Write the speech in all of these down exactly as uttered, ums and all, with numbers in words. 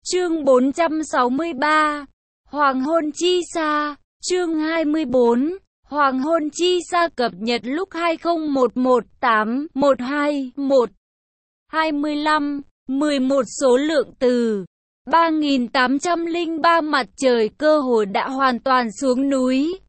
Chương bốn trăm sáu mươi ba. Hoàng hôn chi xa. Chương hai mươi bốn. Hoàng hôn chi xa cập nhật lúc hai không một một tám một hai một hai mươi lăm mười một số lượng từ ba nghìn tám trăm lẻ ba mặt trời cơ hồ đã hoàn toàn xuống núi.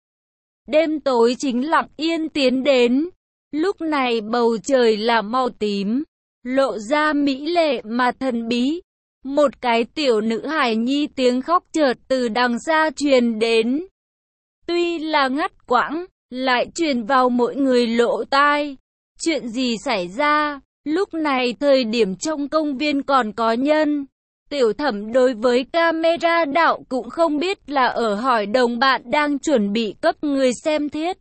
Đêm tối chính lặng yên tiến đến. Lúc này bầu trời là màu tím, lộ ra mỹ lệ mà thần bí. Một cái tiểu nữ hài nhi tiếng khóc chợt từ đằng xa truyền đến. Tuy là ngắt quãng, lại truyền vào mỗi người lỗ tai. Chuyện gì xảy ra? Lúc này thời điểm trong công viên còn có nhân. Tiểu Thẩm đối với camera đạo cũng không biết là ở hỏi đồng bạn đang chuẩn bị cấp người xem thiết.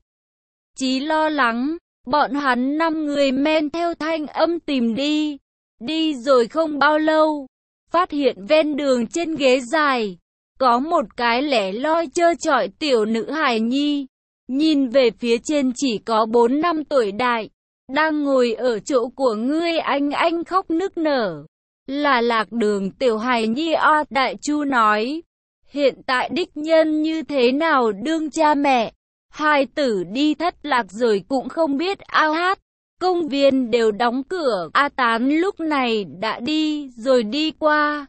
Chí lo lắng, bọn hắn năm người men theo thanh âm tìm đi. Đi rồi không bao lâu, phát hiện ven đường trên ghế dài, có một cái lẻ loi trơ trọi tiểu nữ hài nhi. Nhìn về phía trên chỉ có bốn năm tuổi đại, đang ngồi ở chỗ của ngươi anh anh khóc nức nở. Là Lạc Đường. Tiểu hài nhi o đại chu nói. Hiện tại đích nhân như thế nào đương cha mẹ. Hai tử đi thất lạc rồi cũng không biết ao hát. Công viên đều đóng cửa. A Tán lúc này đã đi rồi đi qua.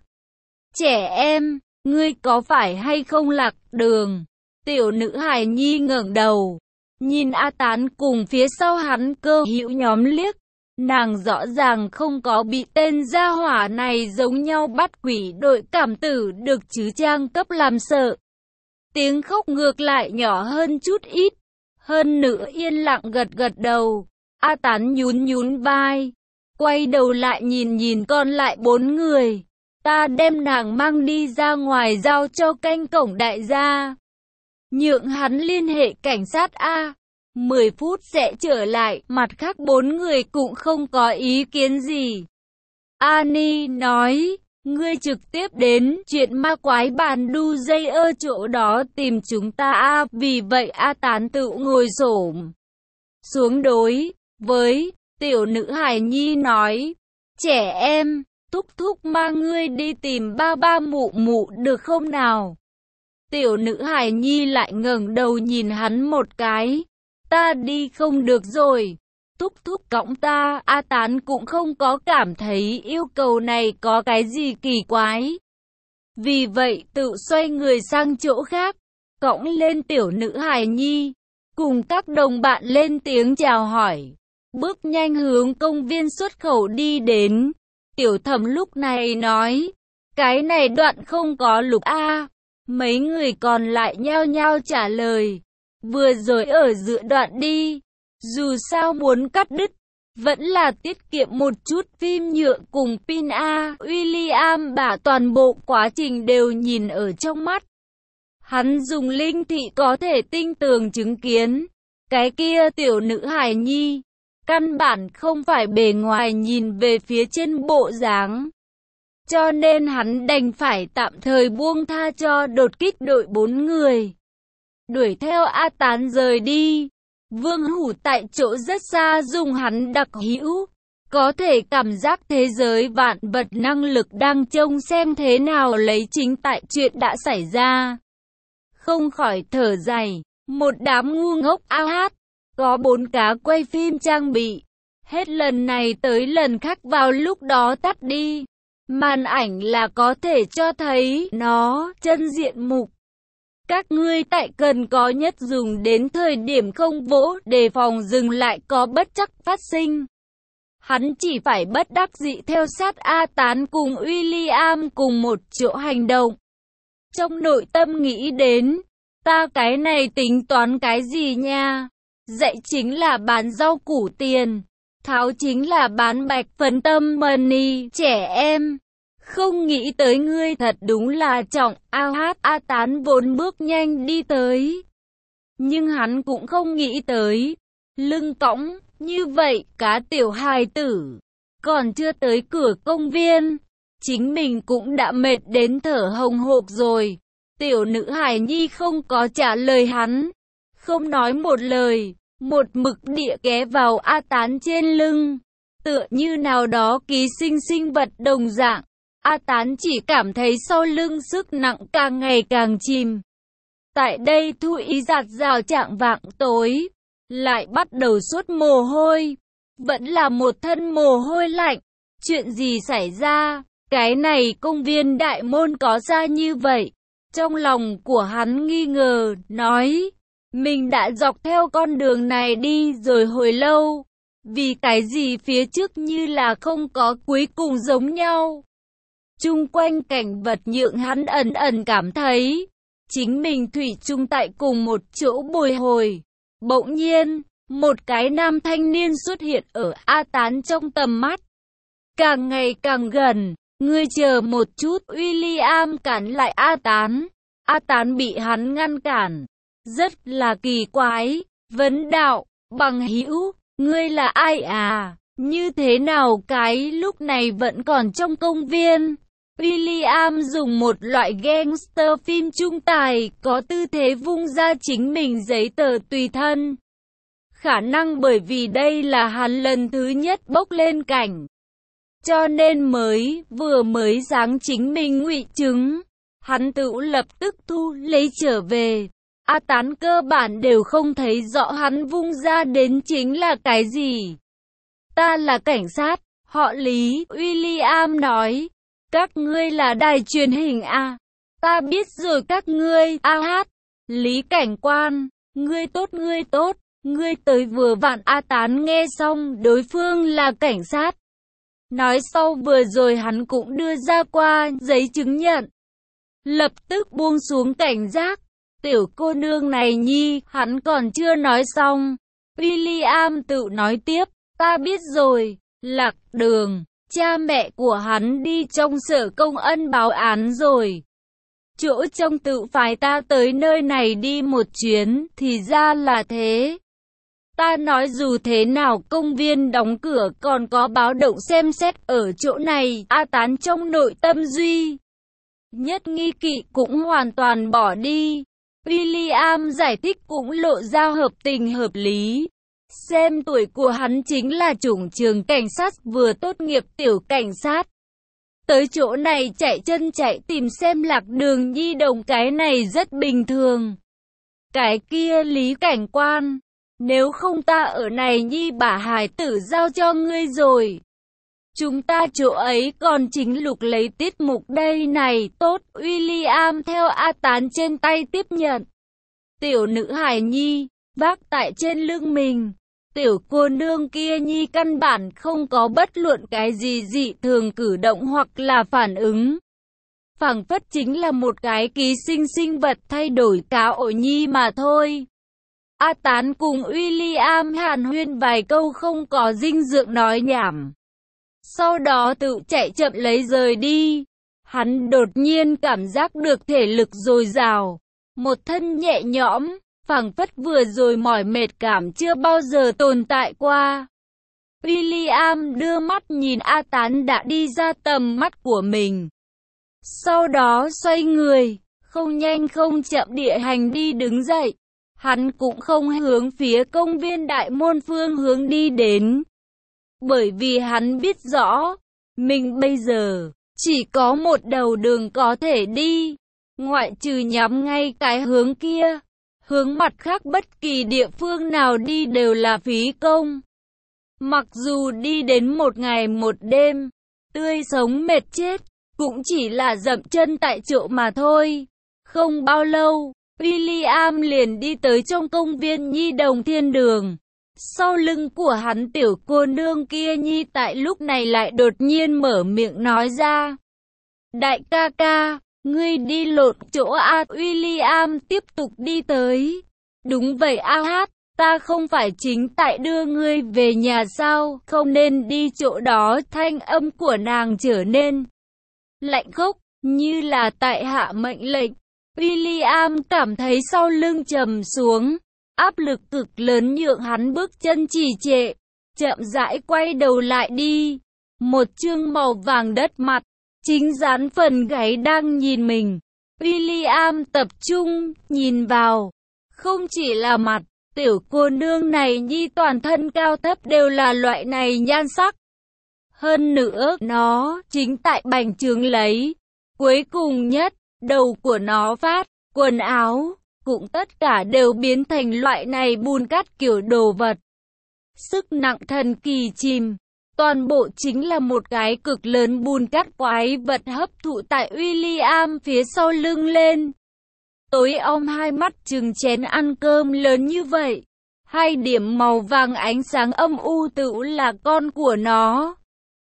Trẻ em, ngươi có phải hay không Lạc Đường? Tiểu nữ hài nhi ngẩng đầu, nhìn A Tán cùng phía sau hắn cơ hữu nhóm liếc. Nàng rõ ràng không có bị tên gia hỏa này giống nhau bắt quỷ đội cảm tử được chứ trang cấp làm sợ. Tiếng khóc ngược lại nhỏ hơn chút ít. Hơn nữa yên lặng gật gật đầu. A Tán nhún nhún vai, quay đầu lại nhìn nhìn còn lại bốn người. Ta đem nàng mang đi ra ngoài giao cho canh cổng đại gia. Nhượng hắn liên hệ cảnh sát A. mười phút sẽ trở lại. Mặt khác bốn người cũng không có ý kiến gì. Ani nói, ngươi trực tiếp đến chuyện ma quái bàn đu dây ở chỗ đó tìm chúng ta A. Vì vậy A Tán tự ngồi xổm xuống đối với tiểu nữ hài nhi nói, trẻ em, thúc thúc mang ngươi đi tìm ba ba mụ mụ được không nào? Tiểu nữ hài nhi lại ngẩng đầu nhìn hắn một cái. Ta đi không được rồi. Thúc thúc cõng ta. A Tán cũng không có cảm thấy yêu cầu này có cái gì kỳ quái. Vì vậy tự xoay người sang chỗ khác, cõng lên tiểu nữ hài nhi, cùng các đồng bạn lên tiếng chào hỏi, bước nhanh hướng công viên xuất khẩu đi đến. Tiểu Thẩm lúc này nói, cái này đoạn không có lục A. Mấy người còn lại nhao nhao trả lời, vừa rồi ở giữa đoạn đi. Dù sao muốn cắt đứt, vẫn là tiết kiệm một chút phim nhựa cùng pin A. William bả toàn bộ quá trình đều nhìn ở trong mắt. Hắn dùng linh thị có thể tinh tường chứng kiến. Cái kia tiểu nữ hài nhi, căn bản không phải bề ngoài nhìn về phía trên bộ dáng. Cho nên hắn đành phải tạm thời buông tha cho đột kích đội bốn người. Đuổi theo A Tán rời đi. Vương Hủ tại chỗ rất xa dùng hắn đặc hữu, có thể cảm giác thế giới vạn vật năng lực đang trông xem thế nào lấy chính tại chuyện đã xảy ra. Không khỏi thở dài, một đám ngu ngốc ao hát, có bốn cá quay phim trang bị. Hết lần này tới lần khác vào lúc đó tắt đi. Màn ảnh là có thể cho thấy nó chân diện mục. Các ngươi tại cần có nhất dùng đến thời điểm không vỗ đề phòng dừng lại có bất trắc phát sinh. Hắn chỉ phải bất đắc dĩ theo sát A Tán cùng William cùng một chỗ hành động. Trong nội tâm nghĩ đến, ta cái này tính toán cái gì nha? Dạy chính là bán rau củ tiền, tháo chính là bán bạch phấn tâm money trẻ em. Không nghĩ tới ngươi thật đúng là trọng. A hát A Tán vốn bước nhanh đi tới. Nhưng hắn cũng không nghĩ tới, lưng cõng như vậy cá tiểu hài tử, còn chưa tới cửa công viên, chính mình cũng đã mệt đến thở hồng hộc rồi. Tiểu nữ hài nhi không có trả lời hắn, không nói một lời, một mực địa ghé vào A Tán trên lưng, tựa như nào đó ký sinh sinh vật đồng dạng. A Tán chỉ cảm thấy sau lưng sức nặng càng ngày càng chìm. Tại đây Thu Ý giạt rào chạng vạng tối, lại bắt đầu sốt mồ hôi. Vẫn là một thân mồ hôi lạnh. Chuyện gì xảy ra? Cái này công viên đại môn có ra như vậy. Trong lòng của hắn nghi ngờ, nói, mình đã dọc theo con đường này đi rồi hồi lâu. Vì cái gì phía trước như là không có cuối cùng giống nhau. Chung quanh cảnh vật nhượng hắn ẩn ẩn cảm thấy, chính mình thủy chung tại cùng một chỗ bồi hồi. Bỗng nhiên, một cái nam thanh niên xuất hiện ở A Tán trong tầm mắt. Càng ngày càng gần, ngươi chờ một chút, William cản lại A Tán. A Tán bị hắn ngăn cản, rất là kỳ quái, vấn đạo, bằng hữu, ngươi là ai à, như thế nào cái lúc này vẫn còn trong công viên. William dùng một loại gangster phim trung tài, có tư thế vung ra chính mình giấy tờ tùy thân. Khả năng bởi vì đây là hắn lần thứ nhất bốc lên cảnh, cho nên mới vừa mới giáng chính mình ngụy chứng. Hắn tự lập tức thu lấy trở về. A Tán cơ bản đều không thấy rõ hắn vung ra đến chính là cái gì. Ta là cảnh sát, họ Lý, William nói. Các ngươi là đài truyền hình à? Ta biết rồi các ngươi, a hát. Lý cảnh quan, ngươi tốt ngươi tốt, ngươi tới vừa vặn. A Tán nghe xong đối phương là cảnh sát. Nói sau vừa rồi hắn cũng đưa ra qua giấy chứng nhận. Lập tức buông xuống cảnh giác. Tiểu cô nương này nhi, hắn còn chưa nói xong. William tự nói tiếp, ta biết rồi, lạc đường. Cha mẹ của hắn đi trong sở công ân báo án rồi. Chỗ trong tự phái ta tới nơi này đi một chuyến, thì ra là thế. Ta nói dù thế nào công viên đóng cửa còn có báo động xem xét ở chỗ này. A Tán trong nội tâm duy nhất nghi kỵ cũng hoàn toàn bỏ đi. William giải thích cũng lộ ra hợp tình hợp lý. Xem tuổi của hắn chính là chủng trường cảnh sát vừa tốt nghiệp tiểu cảnh sát. Tới chỗ này chạy chân chạy tìm xem lạc đường nhi đồng cái này rất bình thường. Cái kia Lý cảnh quan, nếu không ta ở này nhi bả hài tử giao cho ngươi rồi. Chúng ta chỗ ấy còn chính lục lấy tiết mục đây này. Tốt, William theo A Tán trên tay tiếp nhận. Tiểu nữ hài nhi, vác tại trên lưng mình. Tiểu cô nương kia nhi căn bản không có bất luận cái gì dị thường cử động hoặc là phản ứng. Phảng phất chính là một cái ký sinh sinh vật thay đổi cá ổ nhi mà thôi. A Tán cùng William hàn huyên vài câu không có dinh dưỡng nói nhảm. Sau đó tự chạy chậm lấy rời đi. Hắn đột nhiên cảm giác được thể lực dồi dào, một thân nhẹ nhõm, phảng phất vừa rồi mỏi mệt cảm chưa bao giờ tồn tại qua. William đưa mắt nhìn A Tán đã đi ra tầm mắt của mình. Sau đó xoay người, không nhanh không chậm địa hành đi đứng dậy. Hắn cũng không hướng phía công viên đại môn phương hướng đi đến. Bởi vì hắn biết rõ, mình bây giờ chỉ có một đầu đường có thể đi, ngoại trừ nhắm ngay cái hướng kia. Hướng mặt khác bất kỳ địa phương nào đi đều là phí công. Mặc dù đi đến một ngày một đêm, tươi sống mệt chết, cũng chỉ là dậm chân tại chỗ mà thôi. Không bao lâu, William liền đi tới trong công viên nhi đồng thiên đường. Sau lưng của hắn tiểu cô nương kia nhi tại lúc này lại đột nhiên mở miệng nói ra. Đại ca ca, ngươi đi lộn chỗ A. William tiếp tục đi tới. Đúng vậy A hát, ta không phải chính tại đưa ngươi về nhà sao, không nên đi chỗ đó. Thanh âm của nàng trở nên lạnh khốc, như là tại hạ mệnh lệnh. William cảm thấy sau lưng trầm xuống, áp lực cực lớn nhượng hắn bước chân trì trệ, chậm rãi quay đầu lại đi. Một chương màu vàng đất mặt, chính dán phần gáy đang nhìn mình. William tập trung, nhìn vào. Không chỉ là mặt, tiểu cô nương này nhi toàn thân cao thấp đều là loại này nhan sắc. Hơn nữa, nó chính tại bành trướng lấy. Cuối cùng nhất, đầu của nó phát, quần áo, cũng tất cả đều biến thành loại này bùn cát kiểu đồ vật. Sức nặng thần kỳ chìm. Toàn bộ chính là một cái cực lớn bùn cát quái vật hấp thụ tại William phía sau lưng lên. Tối om hai mắt trừng chén ăn cơm lớn như vậy. Hai điểm màu vàng ánh sáng âm u tựu là con của nó.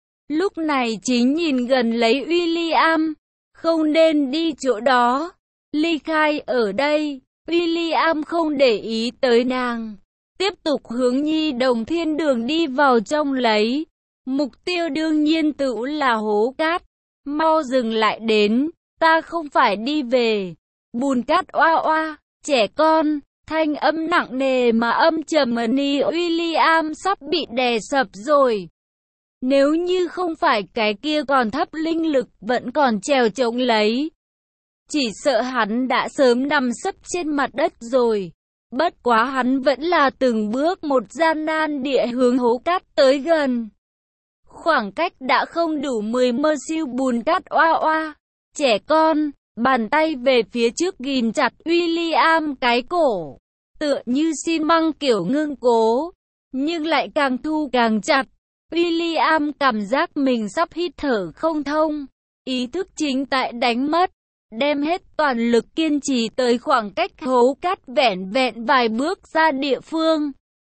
Lúc này chính nhìn gần lấy William. Không nên đi chỗ đó. Ly khai ở đây. William không để ý tới nàng. Tiếp tục hướng nhi đồng thiên đường đi vào trong lấy. Mục tiêu đương nhiên tựu là hố cát. Mau dừng lại đến. Ta không phải đi về. Bùn cát oa oa. Trẻ con. Thanh âm nặng nề mà âm trầm ni William sắp bị đè sập rồi. Nếu như không phải cái kia còn thấp linh lực vẫn còn trèo chống lấy. Chỉ sợ hắn đã sớm nằm sấp trên mặt đất rồi. Bất quá hắn vẫn là từng bước một gian nan địa hướng hố cát tới gần. Khoảng cách đã không đủ mười mơ siêu bùn cát oa oa. Trẻ con, bàn tay về phía trước ghim chặt William cái cổ. Tựa như xi măng kiểu ngưng cố. Nhưng lại càng thu càng chặt. William cảm giác mình sắp hít thở không thông. Ý thức chính tại đánh mất. Đem hết toàn lực kiên trì tới khoảng cách hố cát vẻn vẹn vài bước ra địa phương.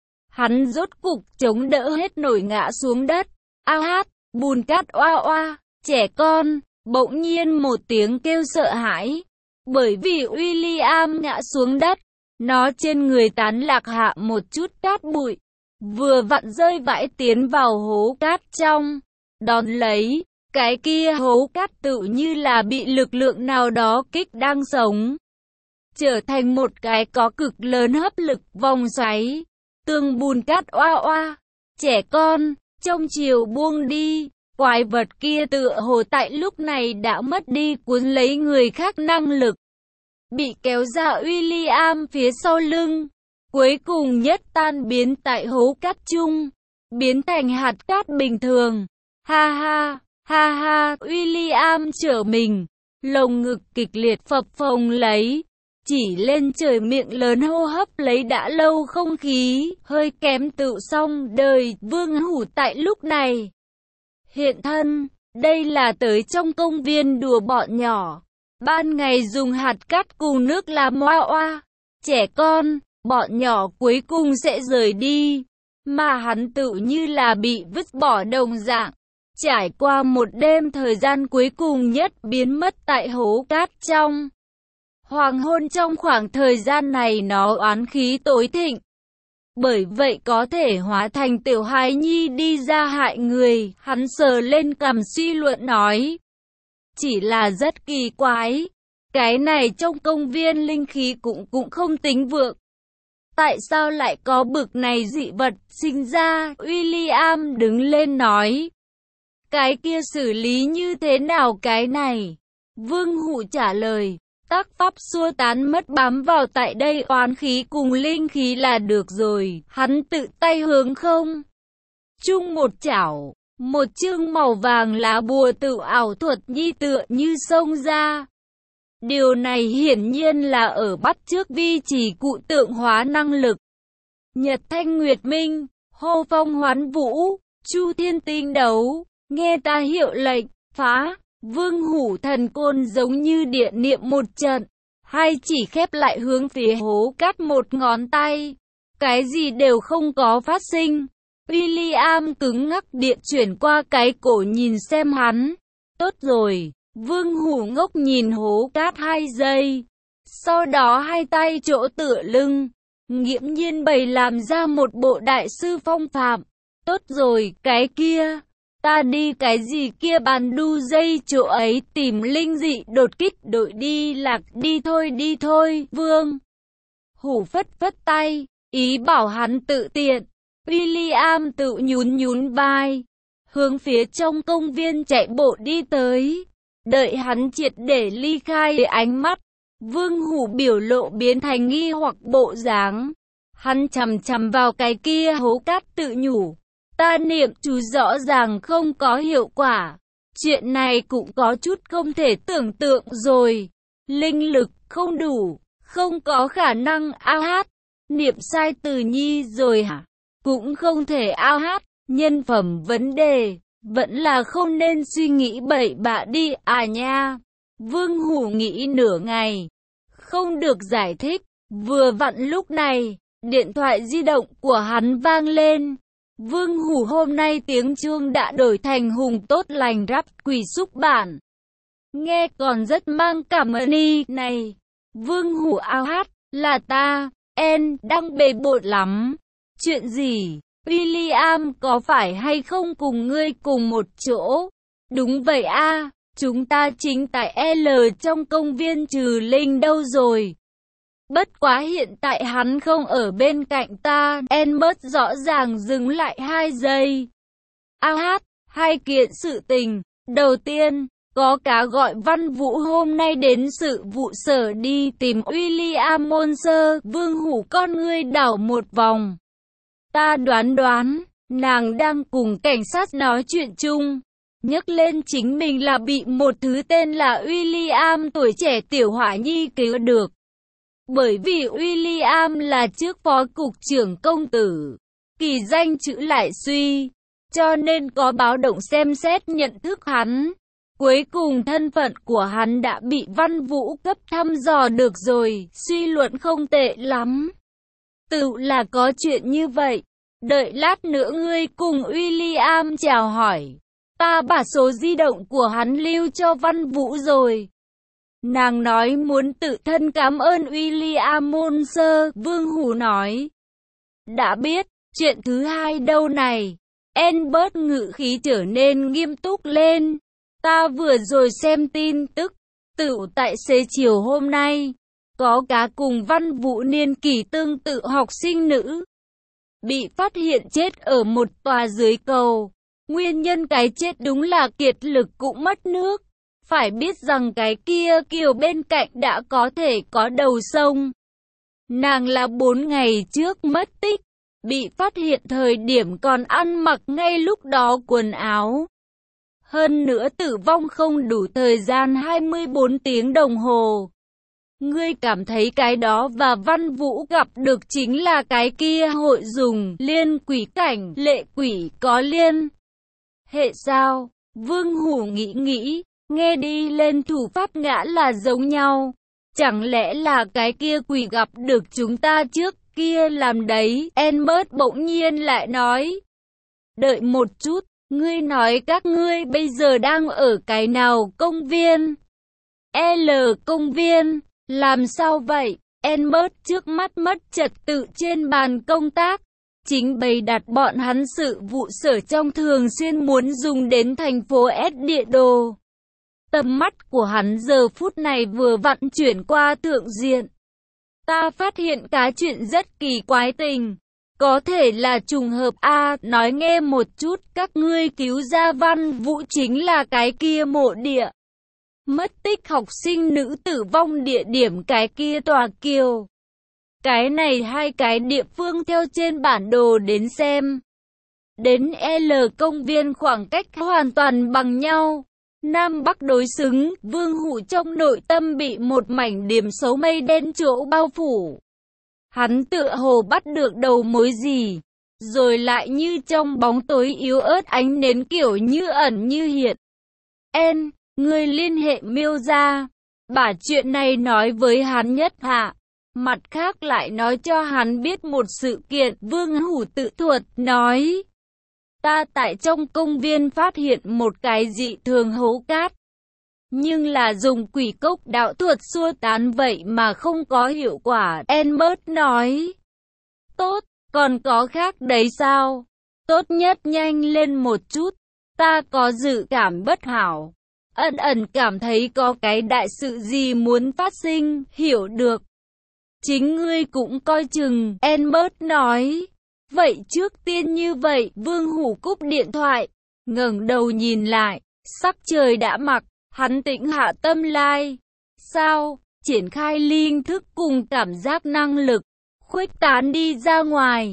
Hắn rốt cục chống đỡ hết nổi ngã xuống đất. A hát, bùn cát oa oa, trẻ con, bỗng nhiên một tiếng kêu sợ hãi. Bởi vì William ngã xuống đất, nó trên người tán lạc hạ một chút cát bụi. Vừa vặn rơi vãi tiến vào hố cát trong. Đón lấy, cái kia hố cát tự như là bị lực lượng nào đó kích đang sống. Trở thành một cái có cực lớn hấp lực vòng xoáy. Tường bùn cát oa oa. Trẻ con, trong chiều buông đi. Quái vật kia tựa hồ tại lúc này đã mất đi cuốn lấy người khác năng lực. Bị kéo ra William phía sau lưng. Cuối cùng nhất tan biến tại hố cát chung. Biến thành hạt cát bình thường. Ha ha, ha ha, William trở mình. Lồng ngực kịch liệt phập phồng lấy. Chỉ lên trời miệng lớn hô hấp lấy đã lâu không khí. Hơi kém tự xong đời Vương Hủ tại lúc này. Hiện thân, đây là tới trong công viên đùa bọn nhỏ. Ban ngày dùng hạt cát cùng nước làm oa oa. Trẻ con, bọn nhỏ cuối cùng sẽ rời đi. Mà hắn tự như là bị vứt bỏ đồng dạng. Trải qua một đêm thời gian cuối cùng nhất biến mất tại hố cát trong. Hoàng hôn trong khoảng thời gian này nó oán khí tối thịnh. Bởi vậy có thể hóa thành tiểu hài nhi đi ra hại người. Hắn sờ lên cằm suy luận nói. Chỉ là rất kỳ quái. Cái này trong công viên linh khí cũng cũng không tính vượng. Tại sao lại có bực này dị vật sinh ra? William đứng lên nói. Cái kia xử lý như thế nào cái này? Vương Hủ trả lời. Tác pháp xua tán mất bám vào tại đây oán khí cùng linh khí là được rồi. Hắn tự tay hướng không. Chung một chảo. Một chương màu vàng lá bùa tự ảo thuật nhi tựa như xông ra. Điều này hiển nhiên là ở bắt chước vi chỉ cụ tượng hóa năng lực. Nhật Thanh Nguyệt Minh, hô phong hoán vũ, Chu Thiên Tinh đấu, nghe ta hiệu lệnh, phá. Vương Hủ thần côn giống như điện niệm một trận, hai chỉ khép lại hướng phía hố cát một ngón tay. Cái gì đều không có phát sinh. William cứng ngắc điện chuyển qua cái cổ nhìn xem hắn. Tốt rồi, Vương Hủ ngốc nhìn hố cát hai giây. Sau đó hai tay chỗ tựa lưng, nghiễm nhiên bày làm ra một bộ đại sư phong phạm. Tốt rồi, cái kia. Ta đi cái gì kia bàn đu dây chỗ ấy tìm linh dị đột kích đội đi lạc đi thôi đi thôi. Vương Hủ phất phất tay, ý bảo hắn tự tiện. William tự nhún nhún vai, hướng phía trong công viên chạy bộ đi tới. Đợi hắn triệt để ly khai ánh mắt, Vương Hủ biểu lộ biến thành nghi hoặc bộ dáng. Hắn chằm chằm vào cái kia hố cát tự nhủ. Ta niệm chú rõ ràng không có hiệu quả. Chuyện này cũng có chút không thể tưởng tượng rồi. Linh lực không đủ, không có khả năng ao hát. Niệm sai từ nhi rồi hả? Cũng không thể ao hát. Nhân phẩm vấn đề, vẫn là không nên suy nghĩ bậy bạ đi à nha. Vương Hủ nghĩ nửa ngày, không được giải thích. Vừa vặn lúc này, điện thoại di động của hắn vang lên. Vương Hủ hôm nay tiếng chuông đã đổi thành hùng tốt lành rap quỷ xúc bản. Nghe còn rất mang cảm ơn y này. Vương Hủ ao hát, là ta, en, đang bề bộn lắm. Chuyện gì? William có phải hay không cùng ngươi cùng một chỗ? Đúng vậy a, chúng ta chính tại L trong công viên trừ linh đâu rồi. Bất quá hiện tại hắn không ở bên cạnh ta. Albert rõ ràng dừng lại hai giây. A hát, hai kiện sự tình. Đầu tiên, có cá gọi Văn Vũ hôm nay đến sự vụ sở đi tìm William Monser. Vương Hủ con ngươi đảo một vòng. Ta đoán đoán, nàng đang cùng cảnh sát nói chuyện chung. Nhắc lên chính mình là bị một thứ tên là William tuổi trẻ tiểu hỏa nhi cứu được. Bởi vì William là trước phó cục trưởng công tử, kỳ danh chữ lại suy, cho nên có báo động xem xét nhận thức hắn. Cuối cùng thân phận của hắn đã bị Văn Vũ cấp thăm dò được rồi, suy luận không tệ lắm. Tự là có chuyện như vậy, đợi lát nữa ngươi cùng William chào hỏi. Ta把số di động của hắn lưu cho Văn Vũ rồi. Nàng nói muốn tự thân cảm ơn William Monser, Vương Hủ nói. Đã biết, chuyện thứ hai đâu này. Albert ngữ khí trở nên nghiêm túc lên. Ta vừa rồi xem tin tức, tự tại xế chiều hôm nay, có cá cùng Văn Vũ niên kỷ tương tự học sinh nữ. Bị phát hiện chết ở một tòa dưới cầu. Nguyên nhân cái chết đúng là kiệt lực cũng mất nước. Phải biết rằng cái kia kiều bên cạnh đã có thể có đầu sông. Nàng là bốn ngày trước mất tích. Bị phát hiện thời điểm còn ăn mặc ngay lúc đó quần áo. Hơn nữa tử vong không đủ thời gian hai mươi bốn tiếng đồng hồ. Ngươi cảm thấy cái đó và Văn Vũ gặp được chính là cái kia hội dùng liên quỷ cảnh lệ quỷ có liên hệ sao? Vương Hủ nghĩ nghĩ, nghe đi lên thủ pháp ngã là giống nhau. Chẳng lẽ là cái kia quỷ gặp được chúng ta trước kia làm đấy? Albert bỗng nhiên lại nói. Đợi một chút, ngươi nói các ngươi bây giờ đang ở cái nào công viên? L công viên, làm sao vậy? Albert trước mắt mất trật tự trên bàn công tác. Chính bày đặt bọn hắn sự vụ sở trong thường xuyên muốn dùng đến thành phố S địa đồ. Tầm mắt của hắn giờ phút này vừa vặn chuyển qua thượng diện. Ta phát hiện cái chuyện rất kỳ quái tình. Có thể là trùng hợp a, nói nghe một chút, các ngươi cứu ra Văn Vũ chính là cái kia mộ địa. Mất tích học sinh nữ tử vong địa điểm cái kia tòa kiều. Cái này hai cái địa phương theo trên bản đồ đến xem. Đến L công viên khoảng cách hoàn toàn bằng nhau. Nam Bắc đối xứng, Vương Hủ trong nội tâm bị một mảnh điểm xấu mây đen chỗ bao phủ. Hắn tựa hồ bắt được đầu mối gì, rồi lại như trong bóng tối yếu ớt ánh nến kiểu như ẩn như hiện. En, người liên hệ Miêu gia, bả chuyện này nói với hắn nhất hạ. Mặt khác lại nói cho hắn biết một sự kiện. Vương Hủ tự thuật nói. Ta tại trong công viên phát hiện một cái dị thường hố cát. Nhưng là dùng quỷ cốc đạo thuật xua tán vậy mà không có hiệu quả. Albert nói. Tốt, còn có khác đấy sao? Tốt nhất nhanh lên một chút. Ta có dự cảm bất hảo. Ẩn ẩn cảm thấy có cái đại sự gì muốn phát sinh, hiểu được. Chính ngươi cũng coi chừng, Albert nói. Vậy trước tiên như vậy, Vương Hủ cúp điện thoại, ngẩng đầu nhìn lại, sắc trời đã mặc, hắn tĩnh hạ tâm lai. Sao? Triển khai linh thức cùng cảm giác năng lực, khuếch tán đi ra ngoài.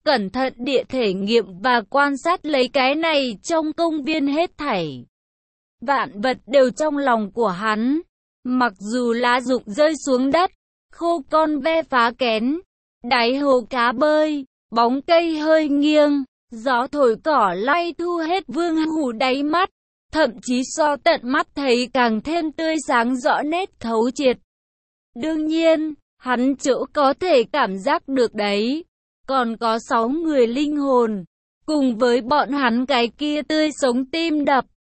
cẩn thận địa thể nghiệm và quan sát lấy cái này trong công viên hết thảy. Vạn vật đều trong lòng của hắn. Mặc dù lá rụng rơi xuống đất, khô con ve phá kén, đáy hồ cá bơi, bóng cây hơi nghiêng, gió thổi cỏ lay thu hết Vương Hủ đáy mắt, thậm chí so tận mắt thấy càng thêm tươi sáng rõ nét thấu triệt. Đương nhiên, hắn chỗ có thể cảm giác được đấy, còn có sáu người linh hồn, cùng với bọn hắn cái kia tươi sống tim đập,